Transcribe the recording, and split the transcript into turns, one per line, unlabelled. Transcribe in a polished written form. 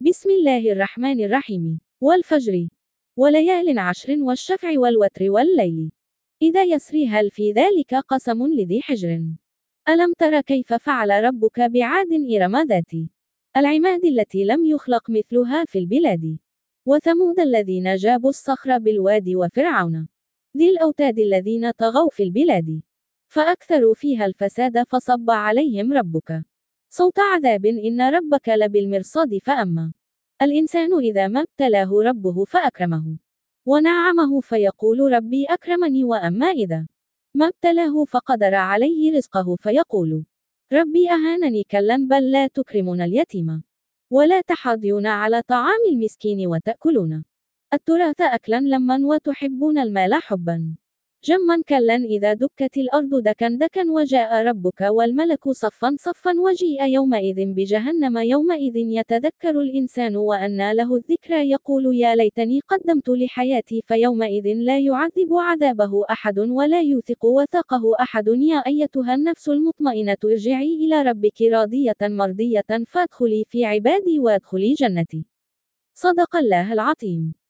بسم الله الرحمن الرحيم. والفجر وليال عشر والشفع والوتر والليل إذا يسري هل في ذلك قسم لذي حجر. ألم تر كيف فعل ربك بعاد إرم ذات العماد التي لم يخلق مثلها في البلاد وثمود الذين جابوا الصخر بالواد وفرعون ذي الأوتاد الذين طغوا في البلاد فأكثروا فيها الفساد فصب عليهم ربك صوت عذاب إن ربك لبالمرصاد فأما الإنسان إذا ما ابتلاه ربه فأكرمه ونعمه فيقول ربي أكرمني وأما إذا ما ابتلاه فقدر عليه رزقه فيقول ربي أهانني كلا بل لا تكرمون اليتيم ولا تحاضون على طعام المسكين وتأكلون التراث أكلا لما وتحبون المال حبا جما كلا إذا دكت الأرض دكا دكا وجاء ربك والملك صفا صفا وجيء يومئذ بجهنم يومئذ يتذكر الإنسان وأنى له الذكرى يقول يا ليتني قدمت لحياتي فيومئذ لا يعذب عذابه أحد ولا يوثق وثاقه أحد يا أيتها النفس المطمئنة ارجعي إلى ربك راضية مرضية فادخلي في عبادي وادخلي جنتي. صدق الله العظيم.